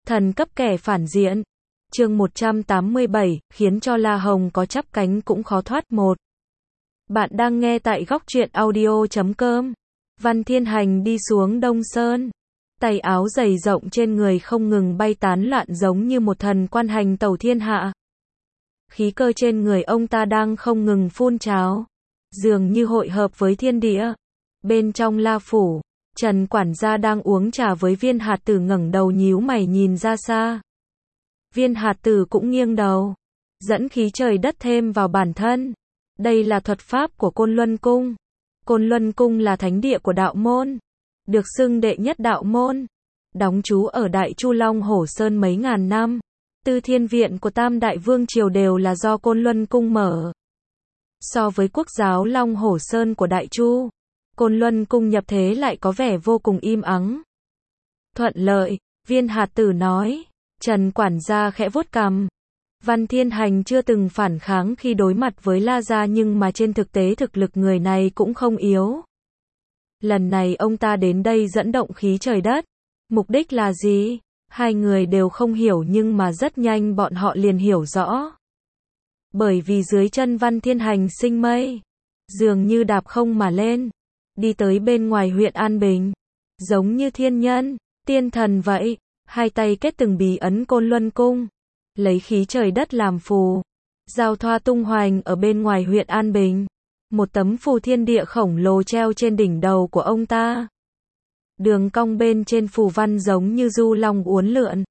Thần cấp kẻ phản diện. Chương 187, khiến cho La Hồng có chắp cánh cũng khó thoát. Một. Bạn đang nghe tại góc truyện audio.com. Văn Thiên Hành đi xuống Đông Sơn. Tay áo dày rộng trên người không ngừng bay tán loạn giống như một thần quan hành tẩu thiên hạ. Khí cơ trên người ông ta đang không ngừng phun trào, dường như hội hợp với thiên địa. Bên trong La Phủ, Trần quản gia đang uống trà với Viên Hạt Tử ngẩng đầu nhíu mày nhìn ra xa. Viên Hạt Tử cũng nghiêng đầu, dẫn khí trời đất thêm vào bản thân. Đây là thuật pháp của Côn Luân Cung. Côn Luân Cung là thánh địa của đạo môn, được xưng đệ nhất đạo môn, đóng trú ở Đại Chu Long Hổ Sơn mấy ngàn năm. Tư Thiên Viện của Tam Đại Vương Triều đều là do Côn Luân Cung mở. So với quốc giáo Long Hổ Sơn của Đại Chu, Côn Luân Cung nhập thế lại có vẻ vô cùng im ắng. Thuận lợi, Viên Hạt Tử nói. Trần quản gia khẽ vuốt cằm. Văn Thiên Hành chưa từng phản kháng khi đối mặt với La Gia, nhưng mà trên thực tế thực lực người này cũng không yếu. Lần này ông ta đến đây dẫn động khí trời đất. Mục đích là gì? Hai người đều không hiểu, nhưng mà rất nhanh bọn họ liền hiểu rõ. Bởi vì dưới chân Văn Thiên Hành sinh mây, dường như đạp không mà lên, đi tới bên ngoài huyện An Bình, giống như thiên nhân, tiên thần vậy. Hai tay kết từng bí ấn Côn Luân Cung, lấy khí trời đất làm phù, giao thoa tung hoành ở bên ngoài huyện An Bình. Một tấm phù thiên địa khổng lồ treo trên đỉnh đầu của ông ta. Đường cong bên trên phù văn giống như du long uốn lượn.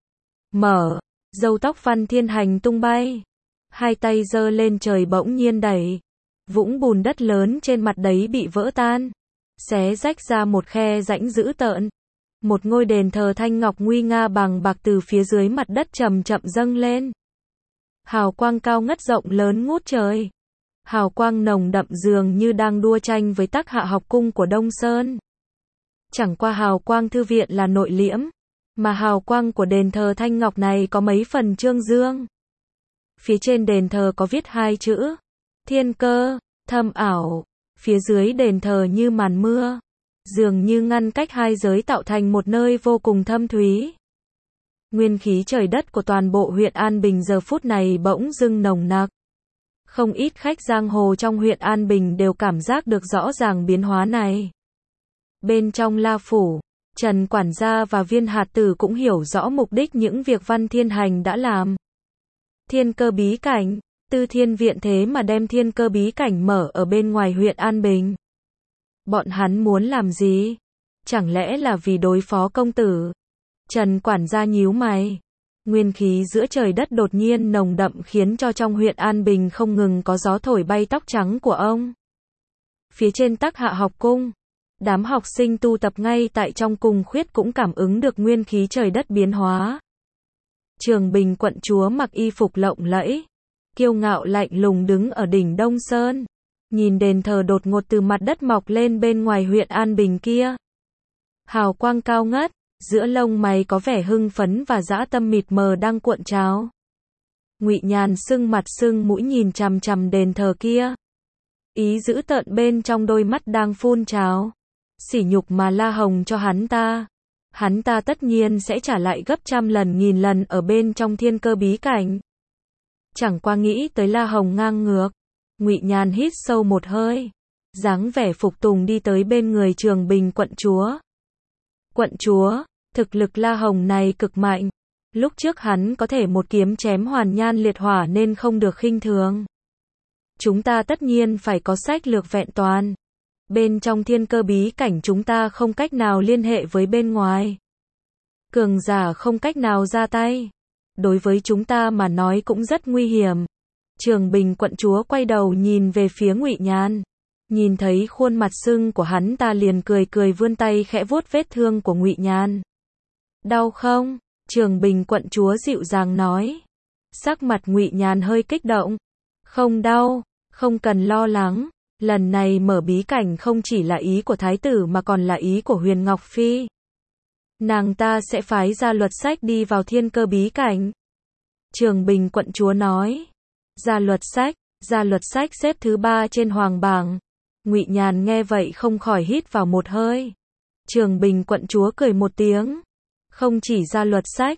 Mở, râu tóc Văn Thiên Hành tung bay. Hai tay giơ lên trời bỗng nhiên đẩy. Vũng bùn đất lớn trên mặt đấy bị vỡ tan, xé rách ra một khe rãnh dữ tợn. Một ngôi đền thờ thanh ngọc nguy nga bằng bạc từ phía dưới mặt đất chậm chậm dâng lên. Hào quang cao ngất rộng lớn ngút trời. Hào quang nồng đậm dường như đang đua tranh với Tắc Hạ học cung của Đông Sơn. Chẳng qua hào quang thư viện là nội liễm, mà hào quang của đền thờ thanh ngọc này có mấy phần trương dương. Phía trên đền thờ có viết hai chữ: Thiên Cơ, thâm ảo. Phía dưới đền thờ như màn mưa, dường như ngăn cách hai giới tạo thành một nơi vô cùng thâm thúy. Nguyên khí trời đất của toàn bộ huyện An Bình giờ phút này bỗng dưng nồng nặc. Không ít khách giang hồ trong huyện An Bình đều cảm giác được rõ ràng biến hóa này. Bên trong La Phủ, Trần quản gia và Viên Hạt Tử cũng hiểu rõ mục đích những việc Văn Thiên Hành đã làm. Thiên cơ bí cảnh, Tư Thiên Viện thế mà đem thiên cơ bí cảnh mở ở bên ngoài huyện An Bình. Bọn hắn muốn làm gì? Chẳng lẽ là vì đối phó công tử? Trần quản gia nhíu mày. Nguyên khí giữa trời đất đột nhiên nồng đậm khiến cho trong huyện An Bình không ngừng có gió thổi bay tóc trắng của ông. Phía trên Tắc Hạ học cung, đám học sinh tu tập ngay tại trong cung khuyết cũng cảm ứng được nguyên khí trời đất biến hóa. Trường Bình quận chúa mặc y phục lộng lẫy, kiêu ngạo lạnh lùng đứng ở đỉnh Đông Sơn, nhìn đền thờ đột ngột từ mặt đất mọc lên bên ngoài huyện An Bình kia. Hào quang cao ngất, giữa lông mày có vẻ hưng phấn và dã tâm mịt mờ đang cuộn trào. Ngụy Nhàn sưng mặt sưng mũi nhìn chằm chằm đền thờ kia. Ý dữ tợn bên trong đôi mắt đang phun trào. Sỉ nhục mà La Hồng cho hắn ta tất nhiên sẽ trả lại gấp trăm lần nghìn lần ở bên trong thiên cơ bí cảnh. Chẳng qua nghĩ tới La Hồng ngang ngược, Ngụy Nhàn hít sâu một hơi, dáng vẻ phục tùng đi tới bên người Trường Bình quận chúa. Quận chúa, thực lực La Hồng này cực mạnh. Lúc trước hắn có thể một kiếm chém Hoàn Nhan liệt hỏa nên không được khinh thường. Chúng ta tất nhiên phải có sách lược vẹn toàn. Bên trong thiên cơ bí cảnh chúng ta không cách nào liên hệ với bên ngoài. Cường giả không cách nào ra tay. Đối với chúng ta mà nói cũng rất nguy hiểm. Trường Bình quận chúa quay đầu nhìn về phía Ngụy Nhàn. Nhìn thấy khuôn mặt sưng của hắn ta liền cười cười vươn tay khẽ vuốt vết thương của Ngụy Nhàn. Đau không? Trường Bình quận chúa dịu dàng nói. Sắc mặt Ngụy Nhàn hơi kích động. Không đau, không cần lo lắng. Lần này mở bí cảnh không chỉ là ý của thái tử mà còn là ý của Huyền Ngọc Phi. Nàng ta sẽ phái ra luật sách đi vào thiên cơ bí cảnh. Trường Bình quận chúa nói. Ra luật sách xếp thứ 3 trên hoàng bảng. Ngụy Nhàn nghe vậy không khỏi hít vào một hơi. Trường Bình quận chúa cười một tiếng. Không chỉ ra luật sách,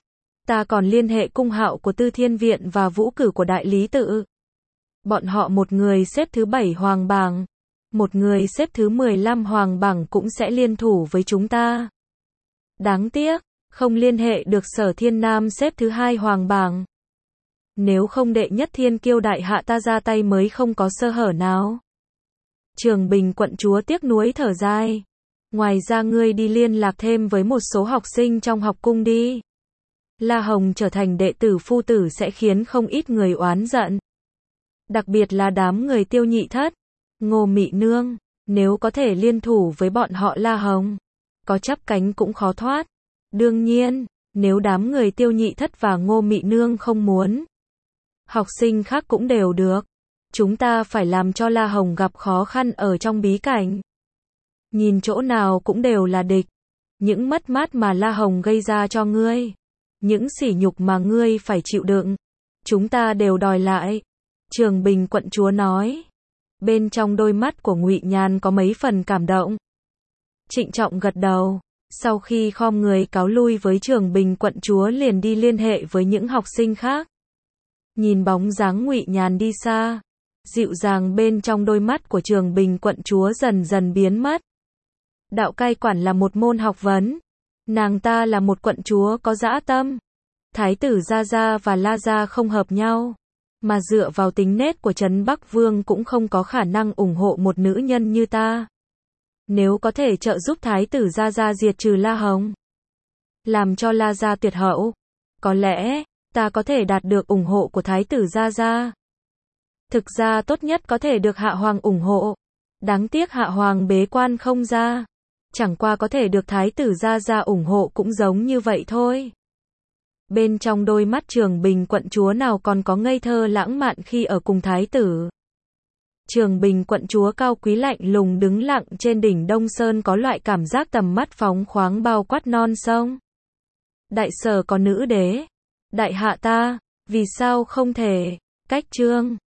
Ta còn liên hệ cung hạo của Tư Thiên Viện và vũ cử của Đại Lý Tự. Bọn họ một người xếp thứ 7 hoàng bảng, một người xếp thứ 15 hoàng bảng cũng sẽ liên thủ với chúng ta. Đáng tiếc, không liên hệ được Sở Thiên Nam xếp thứ 2 hoàng bảng. Nếu không đệ nhất thiên kiêu đại hạ ta ra tay mới không có sơ hở nào. Trường Bình quận chúa tiếc nuối thở dài. Ngoài ra ngươi đi liên lạc thêm với một số học sinh trong học cung đi. La Hồng trở thành đệ tử phu tử sẽ khiến không ít người oán giận. Đặc biệt là đám người Tiêu Nhị Thất, Ngô Mị Nương, nếu có thể liên thủ với bọn họ La Hồng, có chắp cánh cũng khó thoát. Đương nhiên, nếu đám người Tiêu Nhị Thất và Ngô Mị Nương không muốn, học sinh khác cũng đều được. Chúng ta phải làm cho La Hồng gặp khó khăn ở trong bí cảnh. Nhìn chỗ nào cũng đều là địch. Những mất mát mà La Hồng gây ra cho ngươi, những sỉ nhục mà ngươi phải chịu đựng, chúng ta đều đòi lại. Trường Bình quận chúa nói. Bên trong đôi mắt của Ngụy Nhàn có mấy phần cảm động. Trịnh trọng gật đầu. Sau khi khom người cáo lui với Trường Bình quận chúa liền đi liên hệ với những học sinh khác. Nhìn bóng dáng Ngụy Nhàn đi xa, dịu dàng bên trong đôi mắt của Trường Bình quận chúa dần dần biến mất. Đạo cai quản là một môn học vấn. Nàng ta là một quận chúa có dã tâm. Thái tử Gia Gia và La Gia không hợp nhau. Mà dựa vào tính nết của Trấn Bắc Vương cũng không có khả năng ủng hộ một nữ nhân như ta. Nếu có thể trợ giúp Thái tử Gia Gia diệt trừ La Hồng, làm cho La Gia tuyệt hậu, có lẽ ta có thể đạt được ủng hộ của Thái tử Gia Gia. Thực ra tốt nhất có thể được Hạ Hoàng ủng hộ. Đáng tiếc Hạ Hoàng bế quan không ra. Chẳng qua có thể được Thái tử Gia Gia ủng hộ cũng giống như vậy thôi. Bên trong đôi mắt Trường Bình quận chúa nào còn có ngây thơ lãng mạn khi ở cùng Thái tử. Trường Bình quận chúa cao quý lạnh lùng đứng lặng trên đỉnh Đông Sơn, có loại cảm giác tầm mắt phóng khoáng bao quát non sông. Đại sở có nữ đế. Đại hạ ta, vì sao không thể? Cách chương